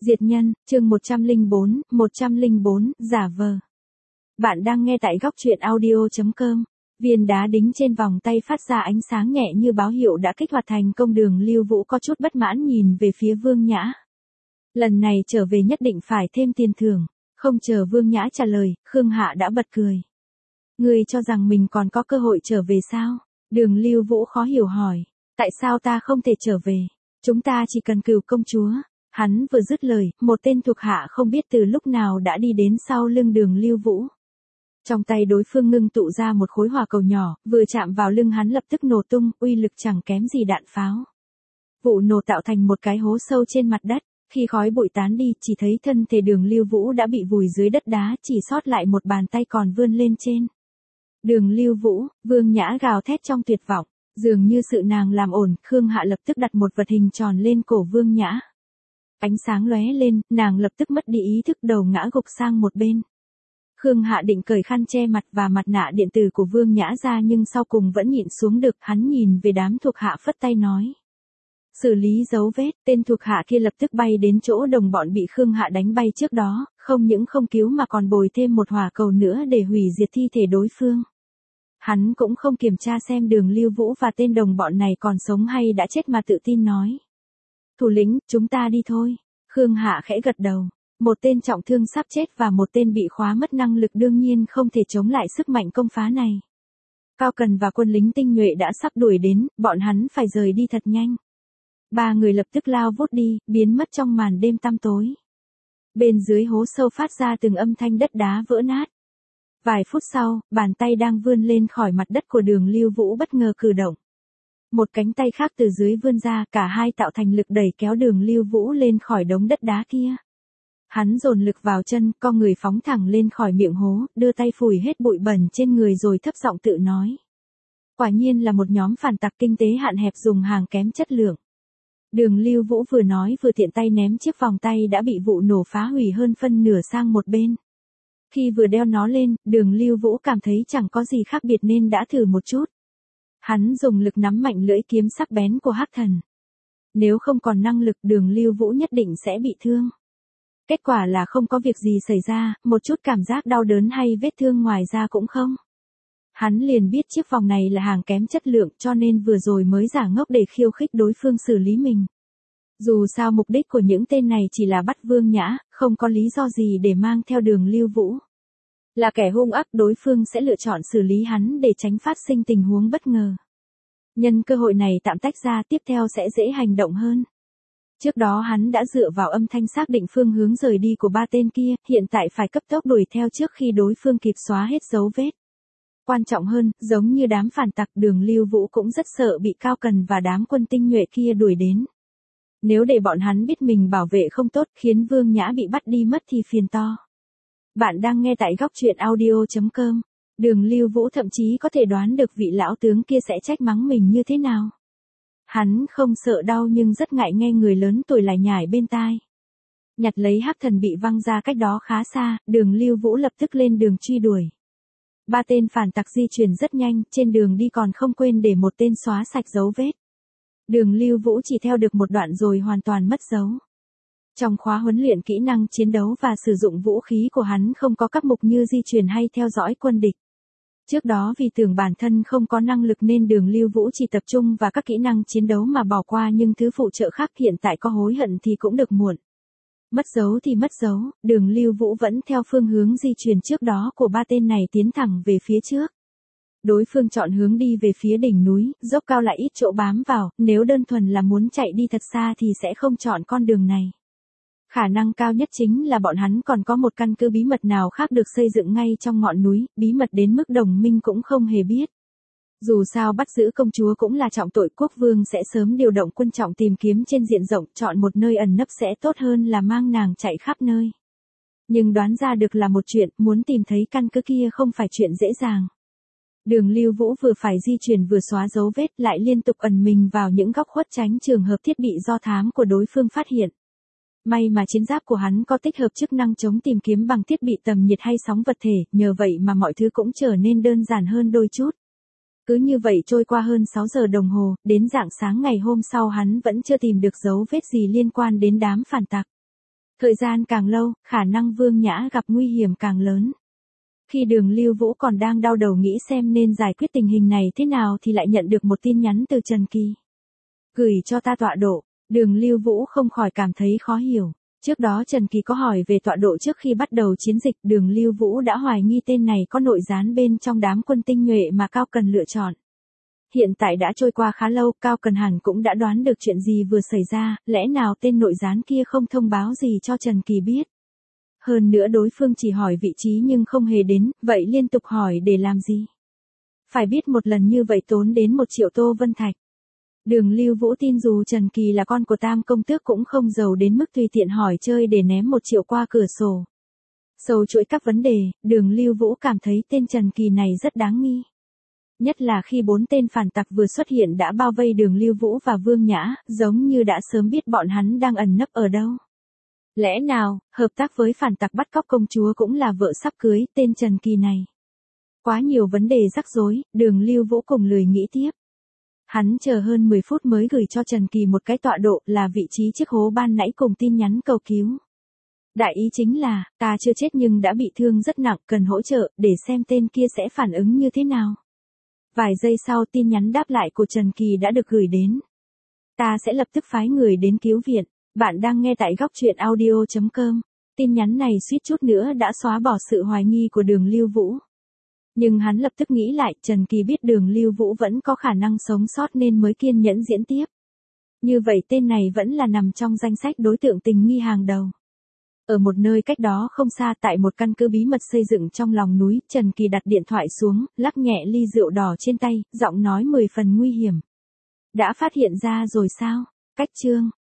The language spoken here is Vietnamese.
Diệt nhân, chương 104, giả vờ. Bạn đang nghe tại góc truyện audio.com. Viên đá đính trên vòng tay phát ra ánh sáng nhẹ như báo hiệu đã kích hoạt thành công. Đường Lưu Vũ có chút bất mãn nhìn về phía Vương Nhã. Lần này trở về nhất định phải thêm tiền thưởng. Không chờ Vương Nhã trả lời, Khương Hạ đã bật cười. Ngươi cho rằng mình còn có cơ hội trở về sao? Đường Lưu Vũ khó hiểu hỏi. Tại sao ta không thể trở về? Chúng ta chỉ cần cừu công chúa. Hắn vừa dứt lời, một tên thuộc hạ không biết từ lúc nào đã đi đến sau lưng Đường Lưu Vũ. Trong tay đối phương ngưng tụ ra một khối hỏa cầu nhỏ, vừa chạm vào lưng hắn lập tức nổ tung, uy lực chẳng kém gì đạn pháo. Vụ nổ tạo thành một cái hố sâu trên mặt đất, khi khói bụi tán đi, chỉ thấy thân thể Đường Lưu Vũ đã bị vùi dưới đất đá, chỉ sót lại một bàn tay còn vươn lên trên. Đường Lưu Vũ, Vương Nhã gào thét trong tuyệt vọng, dường như sự nàng làm ổn, Khương Hạ lập tức đặt một vật hình tròn lên cổ Vương Nhã. Ánh sáng lóe lên, nàng lập tức mất đi ý thức, đầu ngã gục sang một bên. Khương Hạ định cởi khăn che mặt và mặt nạ điện tử của Vương Nhã ra nhưng sau cùng vẫn nhịn xuống được, hắn nhìn về đám thuộc hạ phất tay nói. Xử lý dấu vết, tên thuộc hạ kia lập tức bay đến chỗ đồng bọn bị Khương Hạ đánh bay trước đó, không những không cứu mà còn bồi thêm một hỏa cầu nữa để hủy diệt thi thể đối phương. Hắn cũng không kiểm tra xem Đường Lưu Vũ và tên đồng bọn này còn sống hay đã chết mà tự tin nói. Thủ lĩnh, chúng ta đi thôi. Khương Hạ khẽ gật đầu. Một tên trọng thương sắp chết và một tên bị khóa mất năng lực đương nhiên không thể chống lại sức mạnh công phá này. Cao Cần và quân lính tinh nhuệ đã sắp đuổi đến, bọn hắn phải rời đi thật nhanh. Ba người lập tức lao vút đi, biến mất trong màn đêm tăm tối. Bên dưới hố sâu phát ra từng âm thanh đất đá vỡ nát. Vài phút sau, bàn tay đang vươn lên khỏi mặt đất của Đường Lưu Vũ bất ngờ cử động. Một cánh tay khác từ dưới vươn ra, cả hai tạo thành lực đẩy kéo Đường Lưu Vũ lên khỏi đống đất đá kia. Hắn dồn lực vào chân, co người phóng thẳng lên khỏi miệng hố, đưa tay phủi hết bụi bẩn trên người rồi thấp giọng tự nói. Quả nhiên là một nhóm phản tặc kinh tế hạn hẹp dùng hàng kém chất lượng. Đường Lưu Vũ vừa nói vừa tiện tay ném chiếc vòng tay đã bị vụ nổ phá hủy hơn phân nửa sang một bên. Khi vừa đeo nó lên, Đường Lưu Vũ cảm thấy chẳng có gì khác biệt nên đã thử một chút. Hắn dùng lực nắm mạnh lưỡi kiếm sắc bén của Hắc Thần. Nếu không còn năng lực, Đường Lưu Vũ nhất định sẽ bị thương. Kết quả là không có việc gì xảy ra, một chút cảm giác đau đớn hay vết thương ngoài ra cũng không. Hắn liền biết chiếc vòng này là hàng kém chất lượng cho nên vừa rồi mới giả ngốc để khiêu khích đối phương xử lý mình. Dù sao mục đích của những tên này chỉ là bắt Vương Nhã, không có lý do gì để mang theo Đường Lưu Vũ. Là kẻ hung ác, đối phương sẽ lựa chọn xử lý hắn để tránh phát sinh tình huống bất ngờ. Nhân cơ hội này tạm tách ra, tiếp theo sẽ dễ hành động hơn. Trước đó hắn đã dựa vào âm thanh xác định phương hướng rời đi của ba tên kia, hiện tại phải cấp tốc đuổi theo trước khi đối phương kịp xóa hết dấu vết. Quan trọng hơn, giống như đám phản tặc, Đường Lưu Vũ cũng rất sợ bị Cao Cần và đám quân tinh nhuệ kia đuổi đến. Nếu để bọn hắn biết mình bảo vệ không tốt khiến Vương Nhã bị bắt đi mất thì phiền to. Bạn đang nghe tại góc truyện audio.com. Đường Lưu Vũ thậm chí có thể đoán được vị lão tướng kia sẽ trách mắng mình như thế nào. Hắn không sợ đau nhưng rất ngại nghe người lớn tuổi lải nhải bên tai. Nhặt lấy Hắc Thần bị văng ra cách đó khá xa, Đường Lưu Vũ lập tức lên đường truy đuổi. Ba tên phản tặc di chuyển rất nhanh, trên đường đi còn không quên để một tên xóa sạch dấu vết. Đường Lưu Vũ chỉ theo được một đoạn rồi hoàn toàn mất dấu. Trong khóa huấn luyện kỹ năng chiến đấu và sử dụng vũ khí của hắn không có các mục như di chuyển hay theo dõi quân địch. Trước đó vì tưởng bản thân không có năng lực nên Đường Lưu Vũ chỉ tập trung vào các kỹ năng chiến đấu mà bỏ qua những thứ phụ trợ khác, hiện tại có hối hận thì cũng được muộn. Mất dấu thì mất dấu, Đường Lưu Vũ vẫn theo phương hướng di chuyển trước đó của ba tên này tiến thẳng về phía trước. Đối phương chọn hướng đi về phía đỉnh núi, dốc cao lại ít chỗ bám vào, nếu đơn thuần là muốn chạy đi thật xa thì sẽ không chọn con đường này. Khả năng cao nhất chính là bọn hắn còn có một căn cứ bí mật nào khác được xây dựng ngay trong ngọn núi, bí mật đến mức đồng minh cũng không hề biết. Dù sao bắt giữ công chúa cũng là trọng tội, quốc vương sẽ sớm điều động quân trọng tìm kiếm trên diện rộng, chọn một nơi ẩn nấp sẽ tốt hơn là mang nàng chạy khắp nơi. Nhưng đoán ra được là một chuyện, muốn tìm thấy căn cứ kia không phải chuyện dễ dàng. Đường Lưu Vũ vừa phải di chuyển vừa xóa dấu vết, lại liên tục ẩn mình vào những góc khuất tránh trường hợp thiết bị do thám của đối phương phát hiện. May mà chiến giáp của hắn có tích hợp chức năng chống tìm kiếm bằng thiết bị tầm nhiệt hay sóng vật thể, nhờ vậy mà mọi thứ cũng trở nên đơn giản hơn đôi chút. Cứ như vậy trôi qua hơn 6 giờ đồng hồ, đến rạng sáng ngày hôm sau hắn vẫn chưa tìm được dấu vết gì liên quan đến đám phản tặc. Thời gian càng lâu, khả năng Vương Nhã gặp nguy hiểm càng lớn. Khi Đường Lưu Vũ còn đang đau đầu nghĩ xem nên giải quyết tình hình này thế nào thì lại nhận được một tin nhắn từ Trần Kỳ. Gửi cho ta tọa độ, Đường Lưu Vũ không khỏi cảm thấy khó hiểu. Trước đó Trần Kỳ có hỏi về tọa độ trước khi bắt đầu chiến dịch, Đường Lưu Vũ đã hoài nghi tên này có nội gián bên trong đám quân tinh nhuệ mà Cao Cần lựa chọn. Hiện tại đã trôi qua khá lâu, Cao Cần hẳn cũng đã đoán được chuyện gì vừa xảy ra, lẽ nào tên nội gián kia không thông báo gì cho Trần Kỳ biết. Hơn nữa đối phương chỉ hỏi vị trí nhưng không hề đến, vậy liên tục hỏi để làm gì? Phải biết một lần như vậy tốn đến 1 triệu Tô Vân Thạch. Đường Lưu Vũ tin dù Trần Kỳ là con của Tam công tước cũng không giàu đến mức tùy tiện hỏi chơi để ném 1 triệu qua cửa sổ. Sâu chuỗi các vấn đề, Đường Lưu Vũ cảm thấy tên Trần Kỳ này rất đáng nghi. Nhất là khi 4 tên phản tặc vừa xuất hiện đã bao vây Đường Lưu Vũ và Vương Nhã, giống như đã sớm biết bọn hắn đang ẩn nấp ở đâu. Lẽ nào, hợp tác với phản tặc bắt cóc công chúa cũng là vợ sắp cưới, tên Trần Kỳ này. Quá nhiều vấn đề rắc rối, Đường Lưu Vũ cùng lười nghĩ tiếp. Hắn chờ hơn 10 phút mới gửi cho Trần Kỳ một cái tọa độ là vị trí chiếc hố ban nãy cùng tin nhắn cầu cứu. Đại ý chính là, ta chưa chết nhưng đã bị thương rất nặng, cần hỗ trợ, để xem tên kia sẽ phản ứng như thế nào. Vài giây sau tin nhắn đáp lại của Trần Kỳ đã được gửi đến. Ta sẽ lập tức phái người đến cứu viện. Bạn đang nghe tại góc truyện audio.com. Tin nhắn này suýt chút nữa đã xóa bỏ sự hoài nghi của Đường Lưu Vũ. Nhưng hắn lập tức nghĩ lại, Trần Kỳ biết Đường Lưu Vũ vẫn có khả năng sống sót nên mới kiên nhẫn diễn tiếp. Như vậy tên này vẫn là nằm trong danh sách đối tượng tình nghi hàng đầu. Ở một nơi cách đó không xa tại một căn cứ bí mật xây dựng trong lòng núi, Trần Kỳ đặt điện thoại xuống, lắc nhẹ ly rượu đỏ trên tay, giọng nói 10 phần nguy hiểm. Đã phát hiện ra rồi sao? Cách chương.